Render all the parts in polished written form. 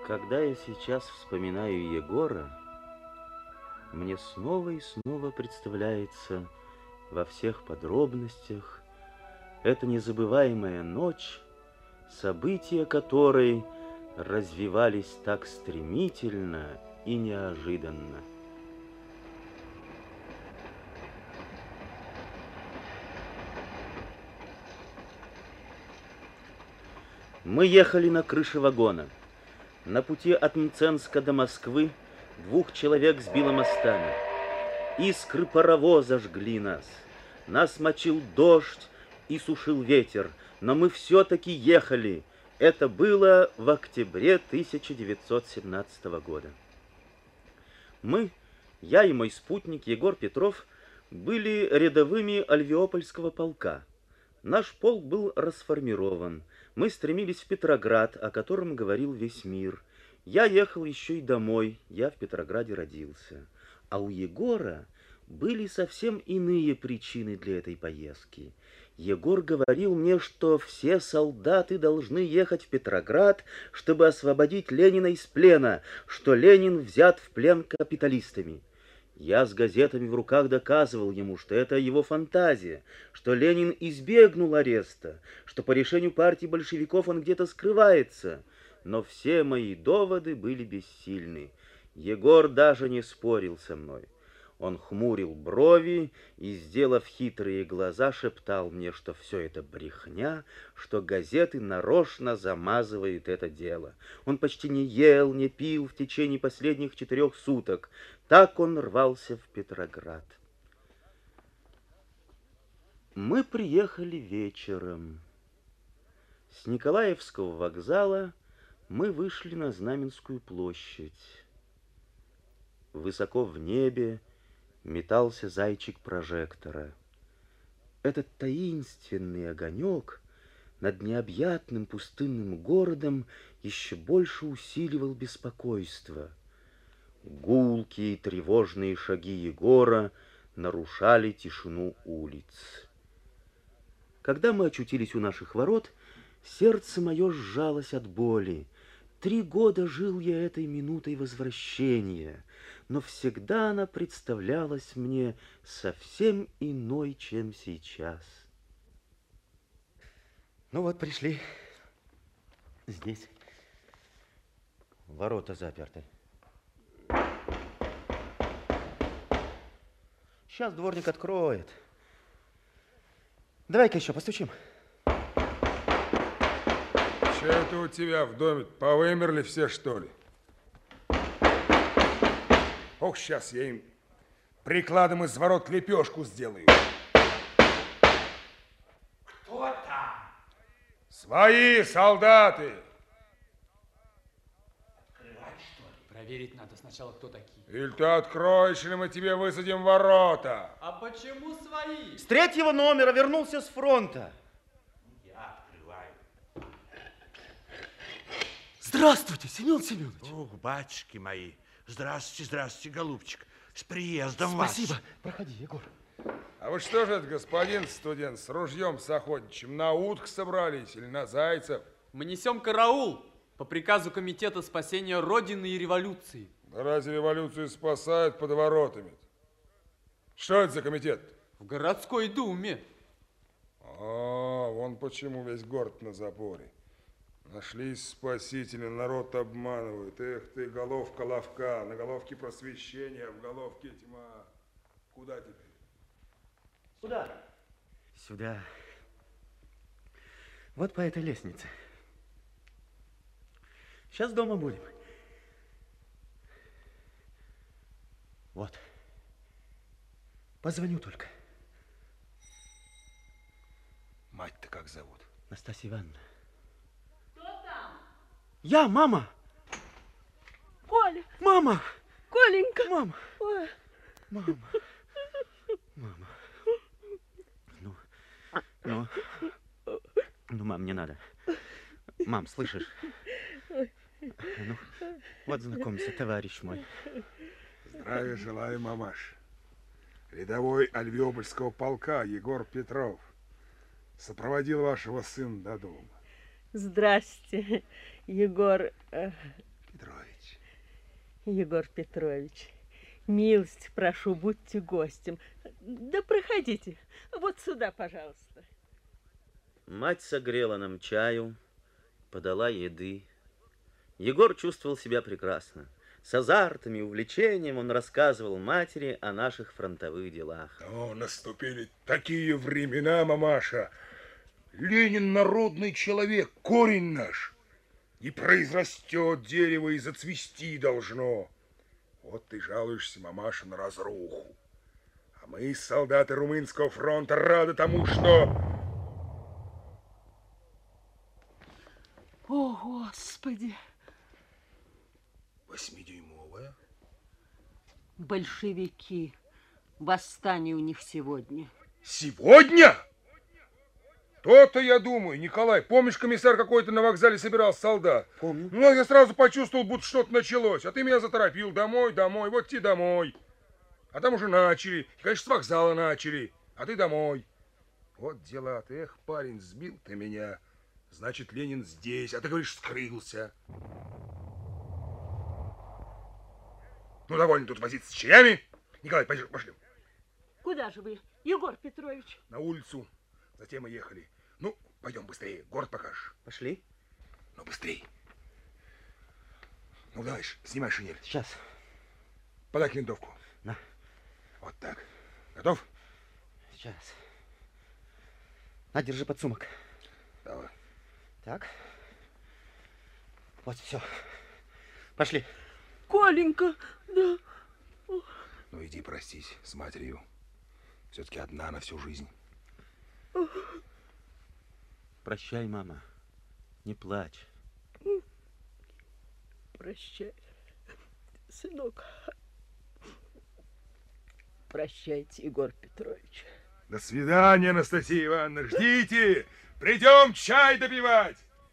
Когда я сейчас вспоминаю Егора, мне снова и снова представляется во всех подробностях эта незабываемая ночь, события которой развивались так стремительно и неожиданно. Мы ехали на крыше вагона. На пути от Мценска до Москвы 2 человек сбило мостами. Искры паровоза жгли нас. Нас мочил дождь и сушил ветер, но мы все-таки ехали. Это было в октябре 1917 года. Мы, я и мой спутник Егор Петров, были рядовыми Альвеопольского полка. Наш полк был расформирован. Мы стремились в Петроград, о котором говорил весь мир. Я ехал еще и домой, я в Петрограде родился. А у Егора были совсем иные причины для этой поездки. Егор говорил мне, что все солдаты должны ехать в Петроград, чтобы освободить Ленина из плена, что Ленин взят в плен капиталистами. Я с газетами в руках доказывал ему, что это его фантазия, что Ленин избегнул ареста, что по решению партии большевиков он где-то скрывается. Но все мои доводы были бессильны. Егор даже не спорил со мной. Он хмурил брови и, сделав хитрые глаза, шептал мне, что все это брехня, что газеты нарочно замазывают это дело. Он почти не ел, не пил в течение последних 4 суток. Так он рвался в Петроград. Мы приехали вечером. С Николаевского вокзала мы вышли на Знаменскую площадь. Высоко в небе метался зайчик прожектора. Этот таинственный огонек над необъятным пустынным городом еще больше усиливал беспокойство. Гулкие тревожные шаги Егора нарушали тишину улиц. Когда мы очутились у наших ворот, сердце мое сжалось от боли. 3 года жил я этой минутой возвращения, но всегда она представлялась мне совсем иной, чем сейчас. Ну вот, пришли. Здесь ворота заперты. Сейчас дворник откроет. Давай-ка еще постучим. Что это у тебя в доме? Повымерли все, что ли? Ох, сейчас я им прикладом из ворот лепешку сделаю. Кто там? Свои солдаты. Открывать, что ли? Проверить надо сначала, кто такие. Или ты откроешь, или мы тебе высадим ворота. А почему свои? С 3-го номера вернулся с фронта. Я открываю. Здравствуйте, Семен Семенович. Ох, батюшки мои. Здравствуйте, здравствуйте, голубчик. С приездом вас. Спасибо. Проходи, Егор. А вы что же это, господин студент, с ружьем с охотничьим, на уток собрались или на зайцев? Мы несем караул по приказу Комитета спасения Родины и революции. Да разве революцию спасают под воротами? Что это за комитет? В городской думе. А, вон почему весь город на запоре. Нашлись спасители, народ обманывают. Эх ты, головка ловка, на головке просвещения, в головке тьма. Куда теперь? Куда? Сюда. Вот по этой лестнице. Сейчас дома будем. Вот. Позвоню только. Мать-то как зовут? Настасья Ивановна. Кто там? Я, мама. Коля. Мама. Коленька. Мама. Ой. Мама. Мама. Ну, мам, не надо. Мам, слышишь? Ну, вот знакомься, товарищ мой. Здравия желаю, мамаш. Рядовой Альвеопольского полка Егор Петров сопроводил вашего сына до дома. Здрасте, Егор. Егор Петрович, милость прошу, будьте гостем. Да проходите, вот сюда, пожалуйста. Мать согрела нам чаю, подала еды. Егор чувствовал себя прекрасно. С азартом и увлечением он рассказывал матери о наших фронтовых делах. О, наступили такие времена, мамаша. Ленин народный человек, корень наш. И произрастет дерево, и зацвести должно. Вот ты жалуешься, мамаша, на разруху. А мы, солдаты Румынского фронта, рады тому, что... О, Господи! 8-дюймовая. Большевики. Восстание у них сегодня. Сегодня? То-то я думаю, Николай, помнишь, комиссар какой-то на вокзале собирал солдат? Помню. Ну, я сразу почувствовал, будто что-то началось. А ты меня заторопил. Домой, вот тебе домой. А там уже начали. И, конечно, с вокзала начали. А ты домой. Вот дела. Ты, эх, парень, сбил ты меня. Значит, Ленин здесь. А ты говоришь, скрылся. Ну, довольно тут возиться с чаями. Николай, пошли. Куда же вы, Егор Петрович? На улицу. Затем мы ехали. Ну, пойдем быстрее. Город покажешь. Пошли. Ну, быстрей. Ну, давай, снимай шинель. Сейчас. Подай винтовку. На. Вот так. Готов? Сейчас. На, держи подсумок. Давай. Так. Вот, все. Пошли. Коленька, да. Ну, иди простись с матерью. Все-таки одна на всю жизнь. Прощай, мама. Не плачь. Прощай, сынок. Прощайте, Егор Петрович. До свидания, Анастасия Ивановна. Ждите. Придем чай допивать.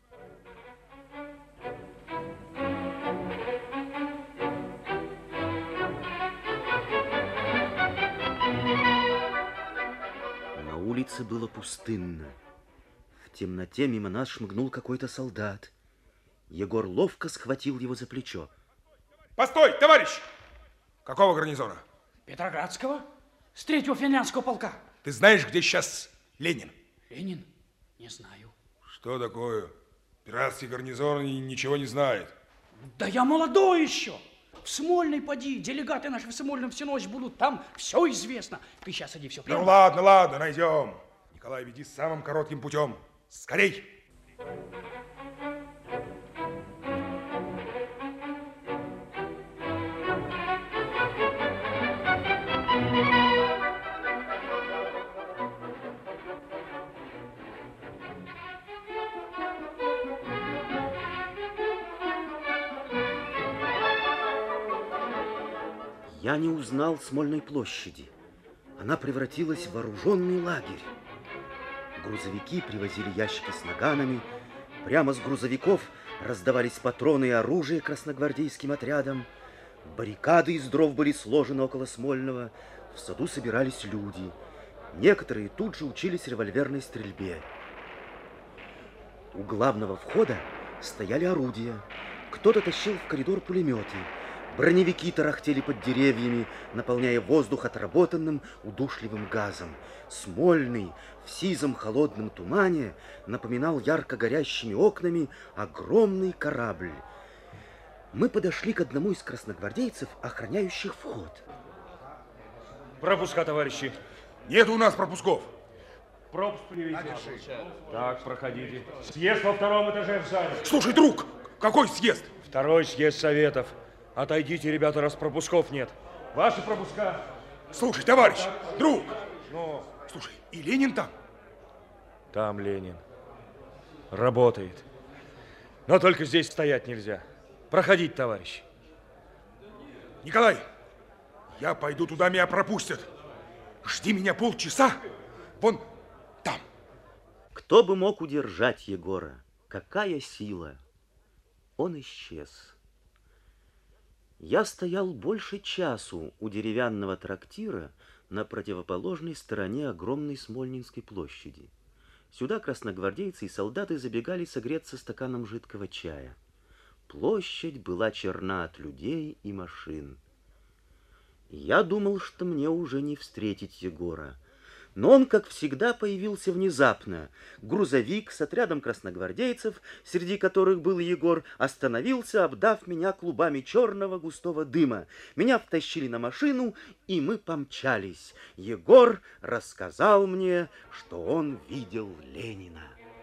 На улице было пустынно. В темноте мимо нас шмыгнул какой-то солдат. Егор ловко схватил его за плечо. Постой, товарищ! Какого гарнизона? Петроградского? С 3-го финляндского полка. Ты знаешь, где сейчас Ленин? Ленин? Не знаю. Что такое? Пиратский гарнизон ничего не знает. Да я молодой еще. В Смольный поди. Делегаты наши в Смольном всю ночь будут. Там все известно. Ты сейчас иди, все прямо. Ну ладно, найдем. Николай, веди самым коротким путем. Скорей! Я не узнал Смольной площади. Она превратилась в вооруженный лагерь. Грузовики привозили ящики с наганами. Прямо с грузовиков раздавались патроны и оружие красногвардейским отрядам. Баррикады из дров были сложены около Смольного. В саду собирались люди. Некоторые тут же учились револьверной стрельбе. У главного входа стояли орудия. Кто-то тащил в коридор пулеметы. Броневики тарахтели под деревьями, наполняя воздух отработанным удушливым газом. Смольный в сизом холодном тумане напоминал ярко горящими окнами огромный корабль. Мы подошли к одному из красногвардейцев, охраняющих вход. Пропуска, товарищи. Нет у нас пропусков. Пропуск предъявите. Так, проходите. Съезд во 2-м этаже в зале. Слушай, друг, какой съезд? 2-й съезд советов. Отойдите, ребята, раз пропусков нет. Ваши пропуска. Слушай, товарищ, друг. Ну, слушай, и Ленин там? Там Ленин. Работает. Но только здесь стоять нельзя. Проходите, товарищи. Николай, я пойду туда, меня пропустят. Жди меня полчаса. Вон там. Кто бы мог удержать Егора? Какая сила! Он исчез. Я стоял больше часу у деревянного трактира на противоположной стороне огромной Смольнинской площади. Сюда красногвардейцы и солдаты забегали согреться стаканом жидкого чая. Площадь была черна от людей и машин. Я думал, что мне уже не встретить Егора. Но он, как всегда, появился внезапно. Грузовик с отрядом красногвардейцев, среди которых был Егор, остановился, обдав меня клубами черного густого дыма. Меня втащили на машину, и мы помчались. Егор рассказал мне, что он видел Ленина.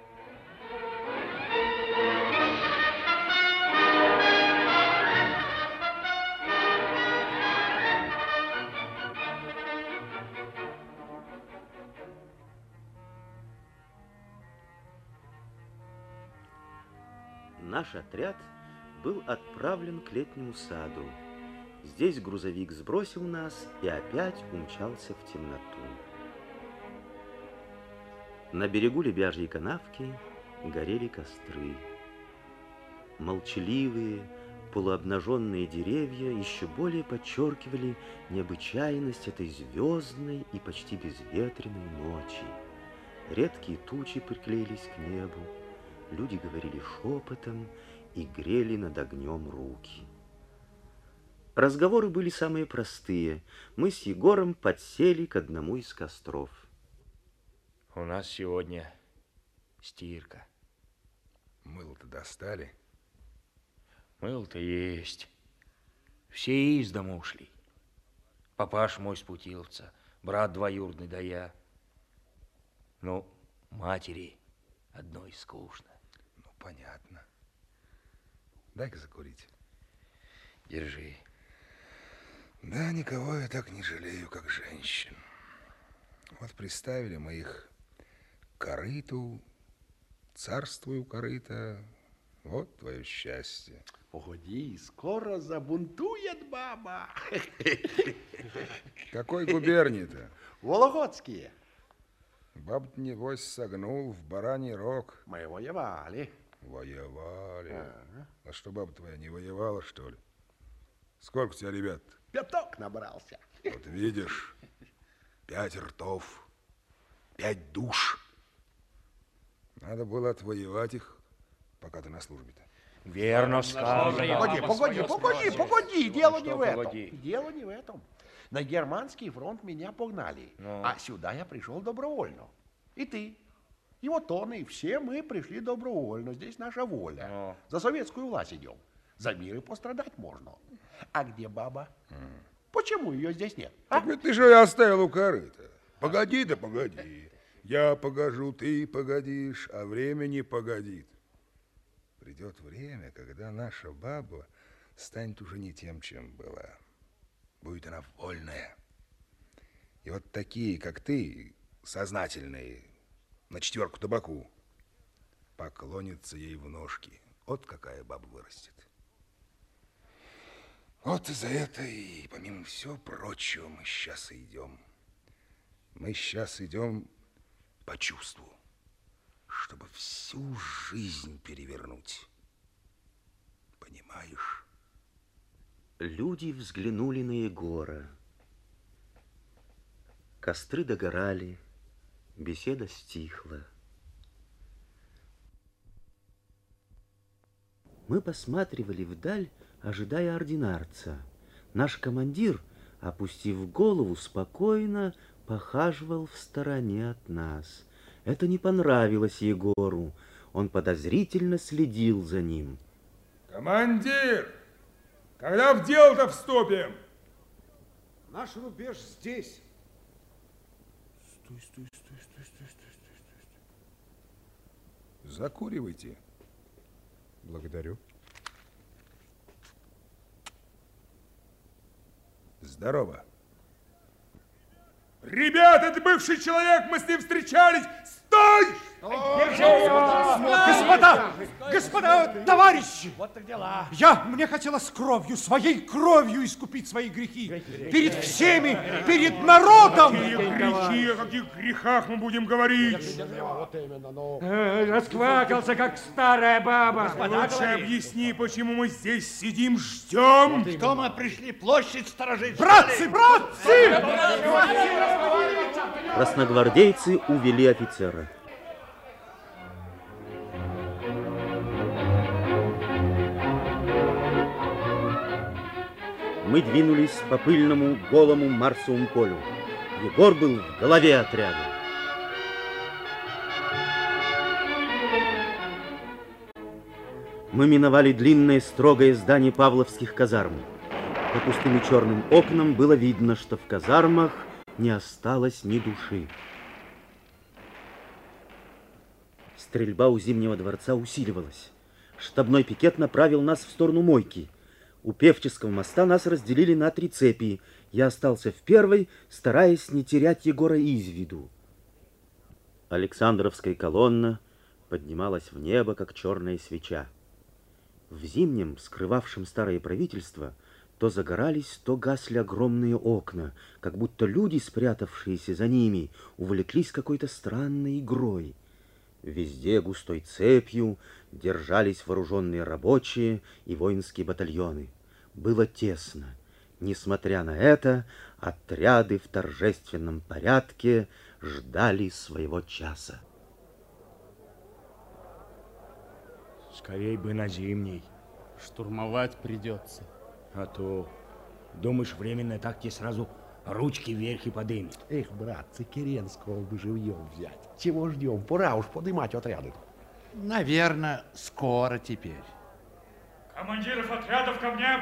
Наш отряд был отправлен к летнему саду. Здесь грузовик сбросил нас и опять умчался в темноту. На берегу Лебяжьей канавки горели костры. Молчаливые, полуобнаженные деревья еще более подчеркивали необычайность этой звездной и почти безветренной ночи. Редкие тучи приклеились к небу. Люди говорили шепотом и грели над огнем руки. Разговоры были самые простые. Мы с Егором подсели к одному из костров. У нас сегодня стирка. Мыло-то достали? Мыло-то есть. Все из дому ушли. Папаш мой спутился, брат двоюродный да я. Ну, матери одной скучно. Ну, понятно. Дай-ка закурить. Держи. Да, никого я так не жалею, как женщин. Вот приставили мы их к корыту, царствую корыто, вот твое счастье. Погоди, скоро забунтует баба. Какой губернии-то? Вологодские. Баб-то, небось, согнул в бараний рог. Мы воевали. Воевали. А что, баба твоя не воевала, что ли? Сколько у тебя ребят? 5 набрался. Вот видишь, 5 ртов, 5 душ. Надо было отвоевать их, пока ты на службе-то. Верно сказано. Погоди, дело не в этом. Дело не в этом. На германский фронт меня погнали, а сюда я пришел добровольно. И ты, и вот он, и все мы пришли добровольно. Здесь наша воля. За советскую власть идем. За мир и пострадать можно. А где баба? Почему ее здесь нет? Так ведь ты же ее оставил у корыта. Погоди, да погоди. Я погожу, ты погодишь, а время не погодит. Придет время, когда наша баба станет уже не тем, чем была. Будет она вольная. И вот такие, как ты, сознательные, на 4 табаку, поклонятся ей в ножки. Вот какая баба вырастет. Вот из-за этой, помимо всего прочего, мы сейчас идем. Мы сейчас идем по чувству, чтобы всю жизнь перевернуть. Понимаешь? Люди взглянули на Егора. Костры догорали, беседа стихла. Мы посматривали вдаль, ожидая ординарца. Наш командир, опустив голову, спокойно похаживал в стороне от нас. Это не понравилось Егору. Он подозрительно следил за ним. Командир, когда в дело-то вступим? Наш рубеж здесь. Стой. Закуривайте. Благодарю. Здорово. Ребята, это бывший человек, мы с ним встречались. Стой! Господа, товарищи! Вот так дела. Мне хотелось кровью, своей кровью искупить свои грехи. Перед всеми, перед народом. Какие грехи, о каких грехах мы будем говорить? Расквакался, как старая баба. Лучше объясни, почему мы здесь сидим, ждем. Что мы пришли площадь сторожить? Братцы! Красногвардейцы увели офицера. Мы двинулись по пыльному голому Марсовому полю. Егор был в голове отряда. Мы миновали длинное строгое здание Павловских казарм. По пустым и черным окнам было видно, что в казармах не осталось ни души. Стрельба у Зимнего дворца усиливалась. Штабной пикет направил нас в сторону Мойки. У Певческого моста нас разделили на 3 цепи. Я остался в первой, стараясь не терять Егора из виду. Александровская колонна поднималась в небо, как черная свеча. В Зимнем, скрывавшем старое правительство, то загорались, то гасли огромные окна, как будто люди, спрятавшиеся за ними, увлеклись какой-то странной игрой. Везде густой цепью держались вооруженные рабочие и воинские батальоны. Было тесно. Несмотря на это, отряды в торжественном порядке ждали своего часа. Скорей бы на Зимний. Штурмовать придется. А то, думаешь, временно так тебе сразу ручки вверх и подымет. Эх, братцы, Керенского бы живьем взять. Чего ждем? Пора уж подымать отряды. Наверное, скоро теперь. Командиров отрядов ко мне!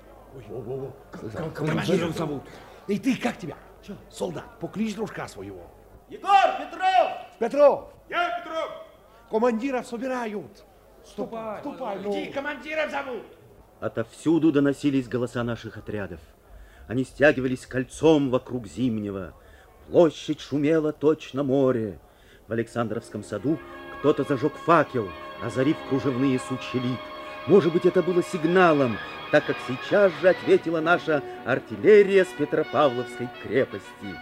Командиров зовут. И ты, как тебя? Солдат, покличь дружка своего. Егор, Петров! Петров! Я, Петров! Командиров собирают. Ступай, Иди, командиров зовут. Отовсюду доносились голоса наших отрядов. Они стягивались кольцом вокруг Зимнего. Площадь шумела точно море. В Александровском саду кто-то зажег факел, озарив кружевные сучья лип. Может быть, это было сигналом, так как сейчас же ответила наша артиллерия с Петропавловской крепости.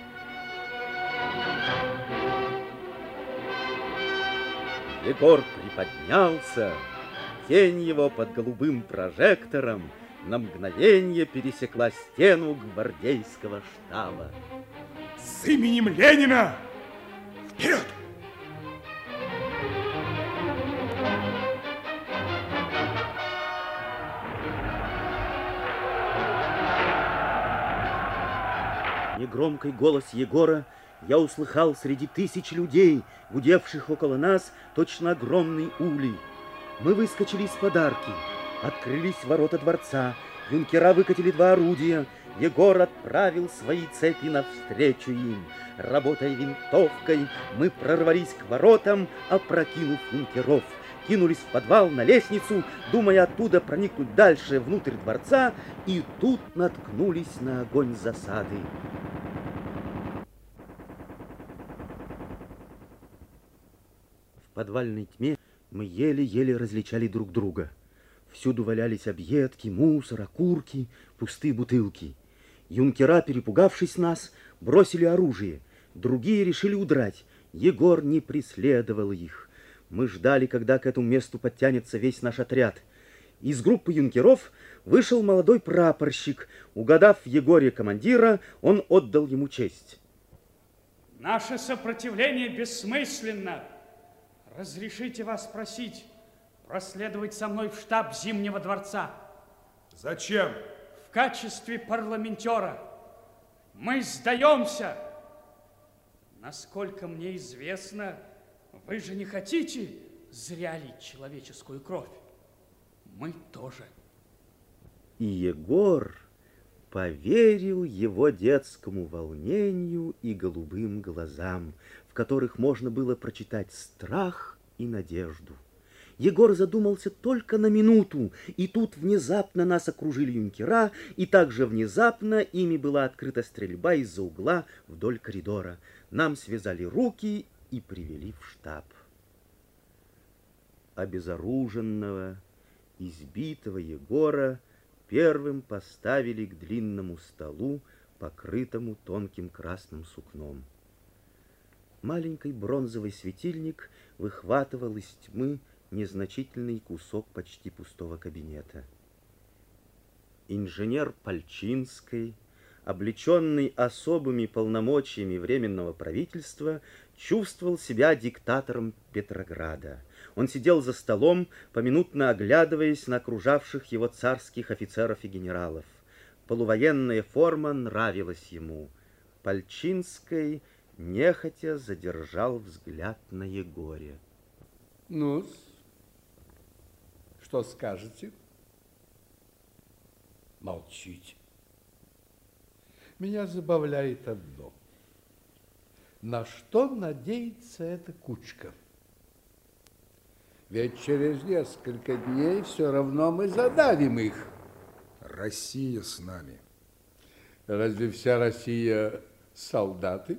Егор приподнялся, тень его под голубым прожектором на мгновение пересекла стену гвардейского штаба. С именем Ленина! Вперед! Негромкий голос Егора я услыхал среди тысяч людей, гудевших около нас точно огромный улей. Мы выскочили из подарки, открылись ворота дворца, юнкера выкатили 2 орудия, Егор отправил свои цепи навстречу им. Работая винтовкой, мы прорвались к воротам, опрокинув юнкеров. Кинулись в подвал на лестницу, думая оттуда проникнуть дальше внутрь дворца, и тут наткнулись на огонь засады. В подвальной тьме мы еле-еле различали друг друга. Всюду валялись объедки, мусор, окурки, пустые бутылки. Юнкера, перепугавшись нас, бросили оружие. Другие решили удрать. Егор не преследовал их. Мы ждали, когда к этому месту подтянется весь наш отряд. Из группы юнкеров вышел молодой прапорщик. Угадав в Егоре командира, он отдал ему честь. Наше сопротивление бессмысленно. Разрешите вас спросить, проследовать со мной в штаб Зимнего дворца. Зачем? В качестве парламентера. Мы сдаемся. Насколько мне известно, вы же не хотите зря лить человеческую кровь. Мы тоже. И Егор поверил его детскому волнению и голубым глазам, в которых можно было прочитать страх и надежду. Егор задумался только на минуту, и тут внезапно нас окружили юнкера, и также внезапно ими была открыта стрельба из-за угла вдоль коридора. Нам связали руки и привели в штаб. Обезоруженного, избитого Егора первым поставили к длинному столу, покрытому тонким красным сукном. Маленький бронзовый светильник выхватывал из тьмы незначительный кусок почти пустого кабинета. Инженер Пальчинский, облеченный особыми полномочиями Временного правительства, чувствовал себя диктатором Петрограда. Он сидел за столом, поминутно оглядываясь на окружавших его царских офицеров и генералов. Полувоенная форма нравилась ему. Пальчинский нехотя задержал взгляд на Егоре. Ну, что скажете? Молчите. Меня забавляет одно. На что надеется эта кучка? Ведь через несколько дней все равно мы задавим их. Россия с нами. Разве вся Россия солдаты?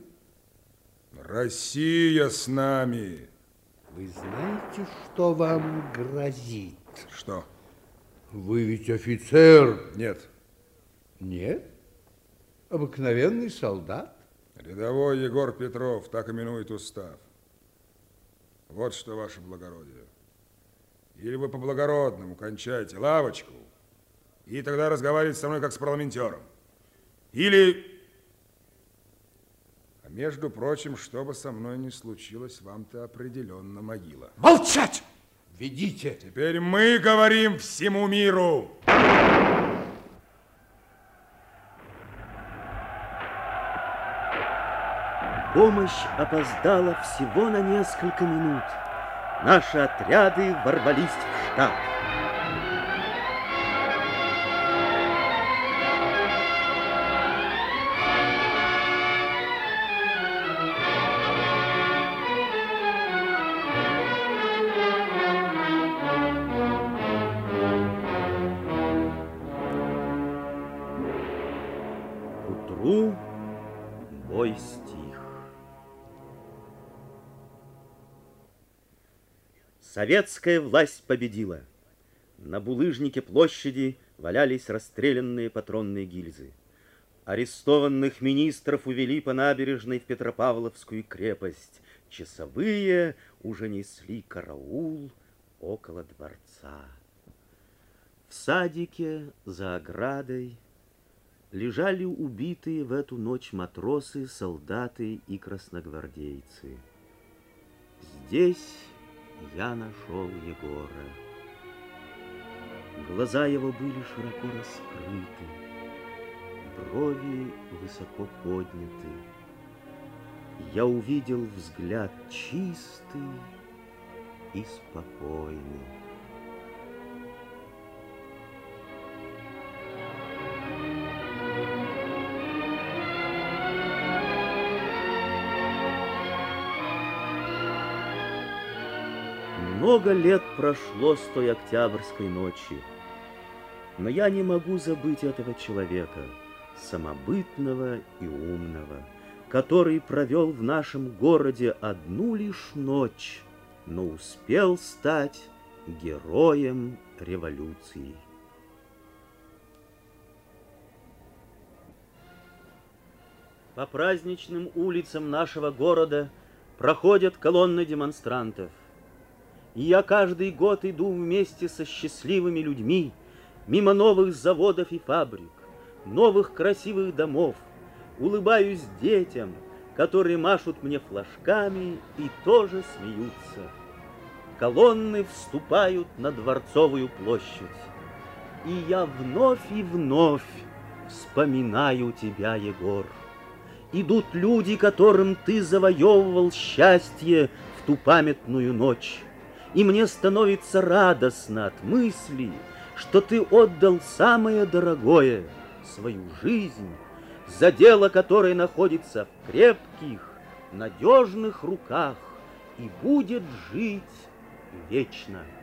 Россия с нами. Вы знаете, что вам грозит? Что? Вы ведь офицер. Нет. Нет? Обыкновенный солдат? Рядовой Егор Петров, так именует устав. Вот что, ваше благородие. Или вы по-благородному кончаете лавочку, и тогда разговариваете со мной как с парламентером. Или... А между прочим, что бы со мной ни случилось, вам-то определенно могила. Молчать! Ведите! Теперь мы говорим всему миру! Помощь опоздала всего на несколько минут. Наши отряды ворвались в штаб. К утру бой стих. Советская власть победила. На булыжнике площади валялись расстрелянные патронные гильзы. Арестованных министров увели по набережной в Петропавловскую крепость. Часовые уже несли караул около дворца. В садике за оградой лежали убитые в эту ночь матросы, солдаты и красногвардейцы. Здесь я нашел Егора. Глаза его были широко раскрыты, брови высоко подняты. Я увидел взгляд чистый и спокойный. Много лет прошло с той октябрьской ночи, но я не могу забыть этого человека, самобытного и умного, который провел в нашем городе одну лишь ночь, но успел стать героем революции. По праздничным улицам нашего города проходят колонны демонстрантов. И я каждый год иду вместе со счастливыми людьми мимо новых заводов и фабрик, новых красивых домов, улыбаюсь детям, которые машут мне флажками и тоже смеются. Колонны вступают на Дворцовую площадь, и я вновь и вновь вспоминаю тебя, Егор. Идут люди, которым ты завоевывал счастье в ту памятную ночь. И мне становится радостно от мысли, что ты отдал самое дорогое, свою жизнь, за дело, которое находится в крепких, надежных руках и будет жить вечно.